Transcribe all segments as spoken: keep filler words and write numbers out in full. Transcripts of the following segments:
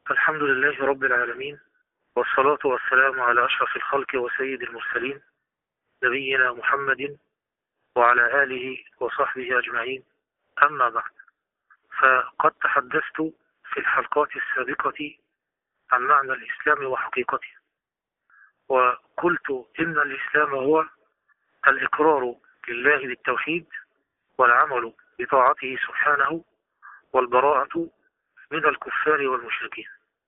الحمد لله رب العالمين، والصلاة والسلام على أشرف الخلق وسيد المرسلين، نبينا محمد وعلى آله وصحبه أجمعين. أما بعد، فقد تحدثت في الحلقات السابقة عن معنى الإسلام وحقيقته، وقلت إن الإسلام هو الإقرار لله بالتوحيد والعمل بطاعته سبحانه والبراءة من الكفار والمشركين.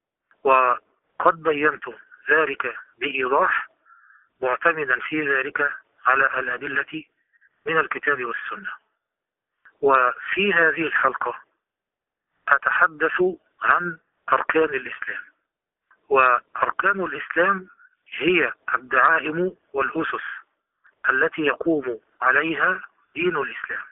وقد بينت ذلك بإيضاح معتمدا في ذلك على الأدلة من الكتاب والسنة. وفي هذه الحلقة أتحدث عن أركان الإسلام. وأركان الإسلام هي الدعائم والأسس التي يقوم عليها دين الإسلام.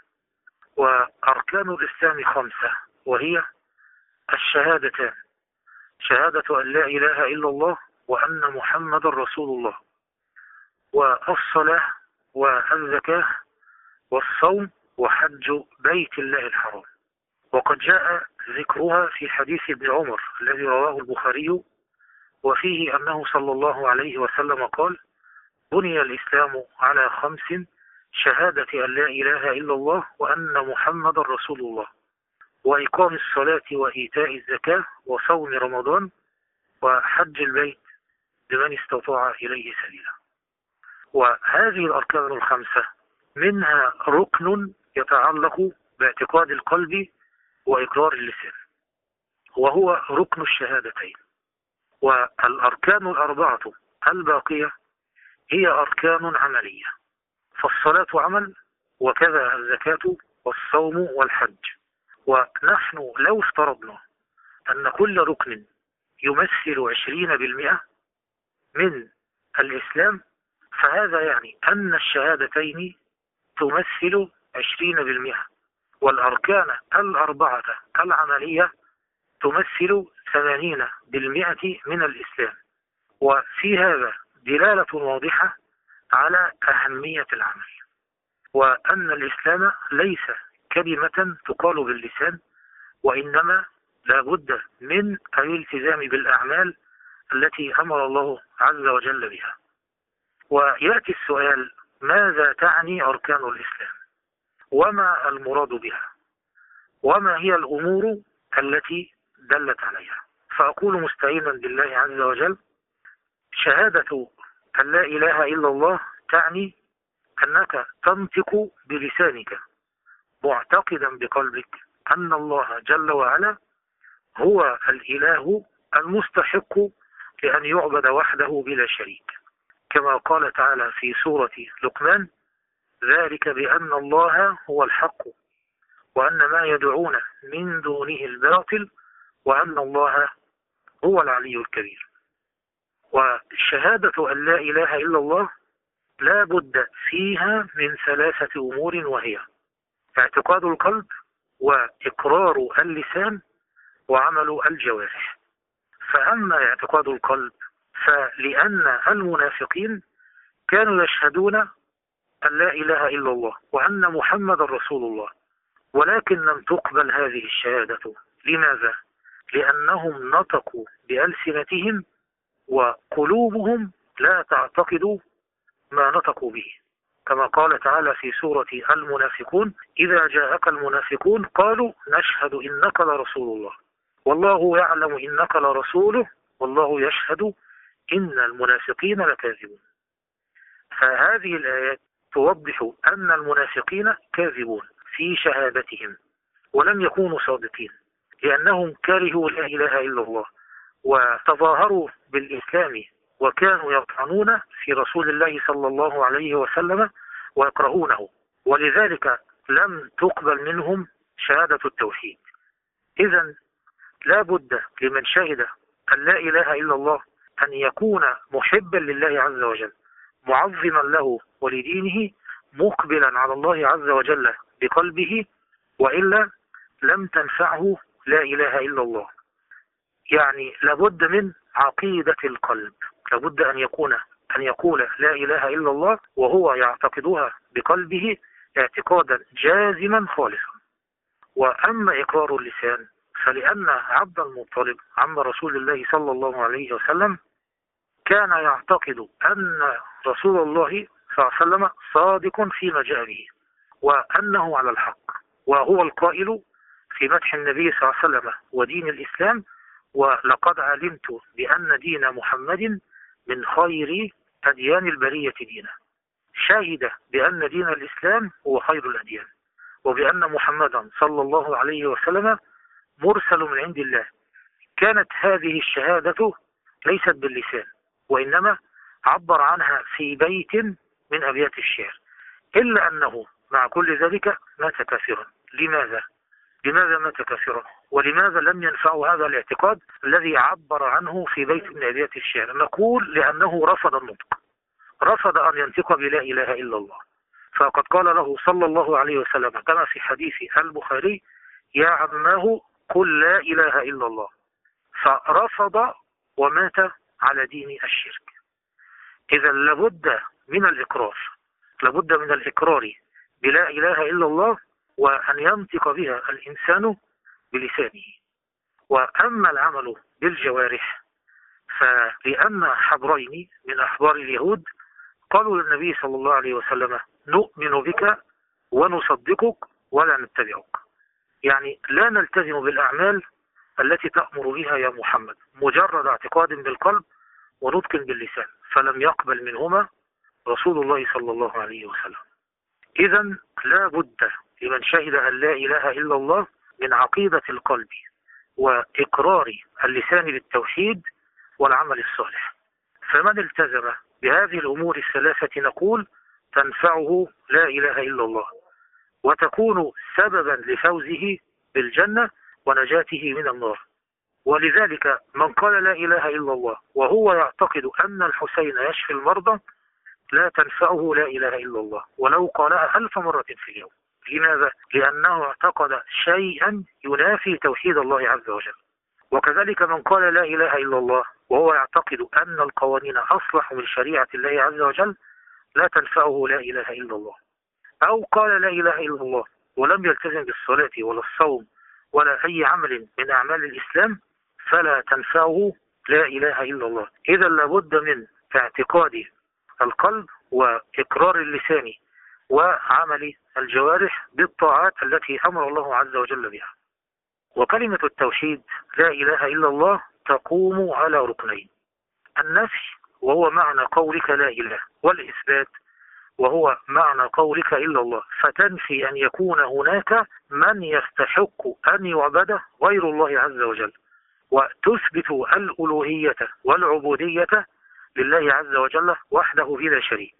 وأركان الإسلام خمسة، وهي الشهادتان: شهادة أن لا إله إلا الله وأن محمد رسول الله، والصلاة والزكاة والصوم وحج بيت الله الحرام. وقد جاء ذكرها في حديث ابن عمر الذي رواه البخاري، وفيه أنه صلى الله عليه وسلم قال: بني الإسلام على خمس: شهادة أن لا إله إلا الله وأن محمد رسول الله، وإقام الصلاة وإيتاء الزكاة وصوم رمضان وحج البيت لمن استطاع إليه سبيلا. وهذه الأركان الخمسة منها ركن يتعلق باعتقاد القلب وإقرار اللسان، وهو ركن الشهادتين. والأركان الأربعة الباقية هي أركان عملية، فالصلاة عمل، وكذا الزكاة والصوم والحج. ونحن لو افترضنا أن كل ركن يمثل عشرين بالمئة من الإسلام، فهذا يعني أن الشهادتين تمثل عشرين بالمئة، والأركان الأربعة العملية تمثل ثمانين بالمئة من الإسلام. وفي هذا دلالة واضحة على أهمية العمل، وأن الإسلام ليس كلمة تقال باللسان، وإنما لا بد من الالتزام بالأعمال التي أمر الله عز وجل بها. ويأتي السؤال: ماذا تعني أركان الإسلام؟ وما المراد بها؟ وما هي الأمور التي دلت عليها؟ فأقول مستعينا بالله عز وجل: شهادة أن لا إله إلا الله تعني أنك تنطق بلسانك معتقدا بقلبك أن الله جل وعلا هو الإله المستحق لأن يعبد وحده بلا شريك، كما قال تعالى في سورة لقمان: ذلك بأن الله هو الحق وأن ما يدعون من دونه الباطل وأن الله هو العلي الكبير. وشهادة أن لا إله إلا الله لا بد فيها من ثلاثة أمور، وهي اعتقاد القلب، وإقرار اللسان، وعمل الجوارح. فأما اعتقاد القلب فلأن المنافقين كانوا يشهدون أن لا إله إلا الله وأن محمد رسول الله، ولكن لم تقبل هذه الشهادة. لماذا؟ لأنهم نطقوا بألسنتهم وقلوبهم لا تعتقد ما نطقوا به، كما قال تعالى في سورة المنافقون: إذا جاءك المنافقون قالوا نشهد إنك لرسول الله والله يعلم إنك لرسوله والله يشهد إن المنافقين لكاذبون. فهذه الآيات توضح أن المنافقين كاذبون في شهادتهم ولم يكونوا صادقين، لأنهم كرهوا لا إله إلا الله وتظاهروا بالإسلام، وكانوا يطعنون في رسول الله صلى الله عليه وسلم ويكرهونه، ولذلك لم تقبل منهم شهادة التوحيد. إذن لا بد لمن شهد أن لا إله إلا الله أن يكون محبا لله عز وجل، معظما له ولدينه، مقبلا على الله عز وجل بقلبه، وإلا لم تنفعه لا إله إلا الله. يعني لابد من عقيدة القلب، لابد أن يكون أن يقول لا إله إلا الله وهو يعتقدها بقلبه اعتقادا جازما خالصا. وأما إقرار اللسان فلأن عبد المطلب عم رسول الله صلى الله عليه وسلم كان يعتقد أن رسول الله صلى الله عليه وسلم صادق فيما جاء به، وأنه على الحق، وهو القائل في مدح النبي صلى الله عليه وسلم ودين الإسلام: ولقد علمت بأن دين محمد من خير أديان البرية دينا. شاهد بأن دين الإسلام هو خير الأديان، وبأن محمدا صلى الله عليه وسلم مرسل من عند الله. كانت هذه الشهادة ليست باللسان، وإنما عبر عنها في بيت من أبيات الشعر، إلا أنه مع كل ذلك مات كافرا. لماذا؟ لماذا مات كافرا؟ ولماذا لم ينفعه هذا الاعتقاد الذي عبر عنه في بيت من أبيات الشعر؟ نقول لأنه رفض النطق، رفض أن ينطق بلا إله إلا الله. فقد قال له صلى الله عليه وسلم كما في حديث البخاري: يا عماه قل لا إله إلا الله. فرفض ومات على دين الشرك. إذا لابد من الإقرار، لابد من الإقرار بلا إله إلا الله، وأن ينطق بها الإنسان بلسانه. وأما العمل بالجوارح فلأن حبرين من أحبار اليهود قالوا للنبي صلى الله عليه وسلم: نؤمن بك ونصدقك ولا نتبعك. يعني لا نلتزم بالأعمال التي تأمر بها يا محمد، مجرد اعتقاد بالقلب ونطق باللسان. فلم يقبل منهما رسول الله صلى الله عليه وسلم. إذا لا بد لمن شهد أن لا إله إلا الله من عقيدة القلب وإقرار اللسان بالتوحيد والعمل الصالح. فمن التزم بهذه الأمور الثلاثة نقول تنفعه لا إله إلا الله، وتكون سببا لفوزه بالجنة ونجاته من النار. ولذلك من قال لا إله إلا الله وهو يعتقد أن الحسين يشفي المرضى لا تنفعه لا إله إلا الله ولو قالها ألف مرة في اليوم. لماذا؟ لأنه اعتقد شيئا ينافي توحيد الله عز وجل. وكذلك من قال لا إله إلا الله وهو يعتقد أن القوانين أصلح من شريعة الله عز وجل لا تنفعه لا إله إلا الله. أو قال لا إله إلا الله ولم يلتزم بالصلاة ولا الصوم ولا أي عمل من أعمال الإسلام فلا تنفعه لا إله إلا الله. إذا لابد من اعتقاد القلب وإقرار اللسان وعمل الجوارح بالطاعات التي أمر الله عز وجل بها. وكلمة التوحيد لا إله إلا الله تقوم على ركنين: النفي وهو معنى قولك لا إله، والإثبات وهو معنى قولك إلا الله. فتنفي أن يكون هناك من يستحق أن يعبد غير الله عز وجل، وتثبت الألوهية والعبودية لله عز وجل وحده بلا شريك.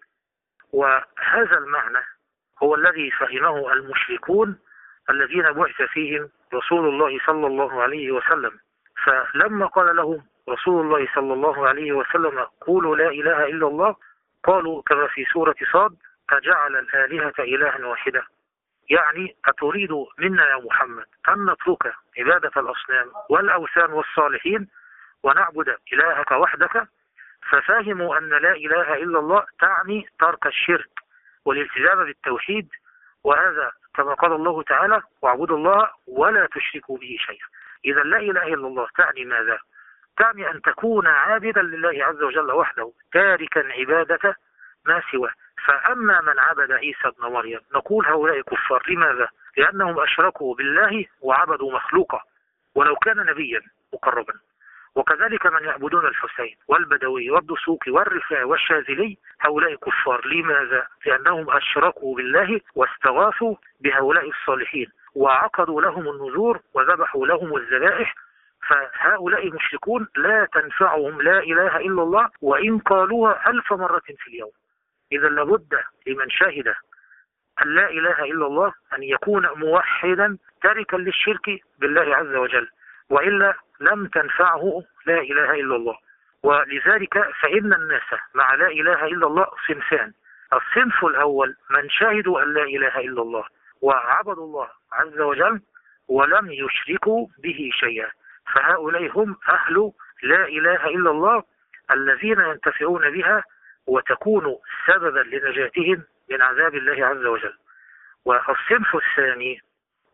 وهذا المعنى هو الذي فهمه المشركون الذين بعث فيهم رسول الله صلى الله عليه وسلم. فلما قال لهم رسول الله صلى الله عليه وسلم قولوا لا إله إلا الله، قالوا كما في سورة صاد: أجعل الآلهة إلها واحدة؟ يعني أتريد منا يا محمد أن نترك عبادة الأصنام والأوثان والصالحين ونعبد إلهك وحدك؟ ففهموا أن لا إله إلا الله تعني ترك الشرك والالتزام بالتوحيد، وهذا كما قال الله تعالى: واعبدوا الله ولا تشركوا به شيئا. إذا لا إله إلا الله تعني ماذا؟ تعني أن تكون عابدا لله عز وجل وحده تاركا عبادة ما سواه. فأما من عبد عيسى بن مريم نقول هؤلاء كفار. لماذا؟ لأنهم أشركوا بالله وعبدوا مخلوقا ولو كان نبيا مقربا. وكذلك من يعبدون الحسين والبدوي والدسوقي والرفاعي والشاذلي هؤلاء كفار. لماذا؟ لأنهم أشركوا بالله واستغاثوا بهؤلاء الصالحين وعقدوا لهم النذور وذبحوا لهم الذبائح. فهؤلاء مشركون لا تنفعهم لا إله إلا الله وإن قالوها ألف مرة في اليوم. إذا لابد لمن شهد أن لا إله إلا الله أن يكون موحدا تاركا للشرك بالله عز وجل، وإلا لم تنفعه لا إله إلا الله. ولذلك فإن الناس مع لا إله إلا الله صنفان: الصنف الأول من شهدوا أن لا إله إلا الله وعبدوا الله عز وجل ولم يشركوا به شيئا، فهؤلاء هم أهل لا إله إلا الله الذين ينتفعون بها وتكون سببا لنجاتهم من عذاب الله عز وجل. والصنف الثاني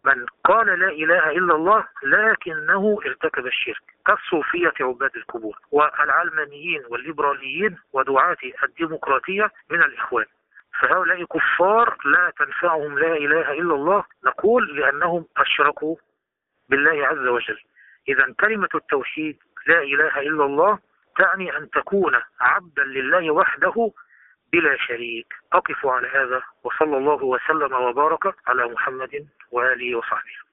من قال لا إله إلا الله لكنه ارتكب الشرك كالصوفية عباد القبور والعلمانيين والليبراليين ودعاة الديمقراطية من الإخوان، فهؤلاء كفار لا تنفعهم لا إله إلا الله، نقول لأنهم أشركوا بالله عز وجل. إذا كلمة التوحيد لا إله إلا الله تعني أن تكون عبدا لله وحده بلا شريك. أقف على هذا، وصلى الله وسلم وبارك على محمد وآله وصحبه.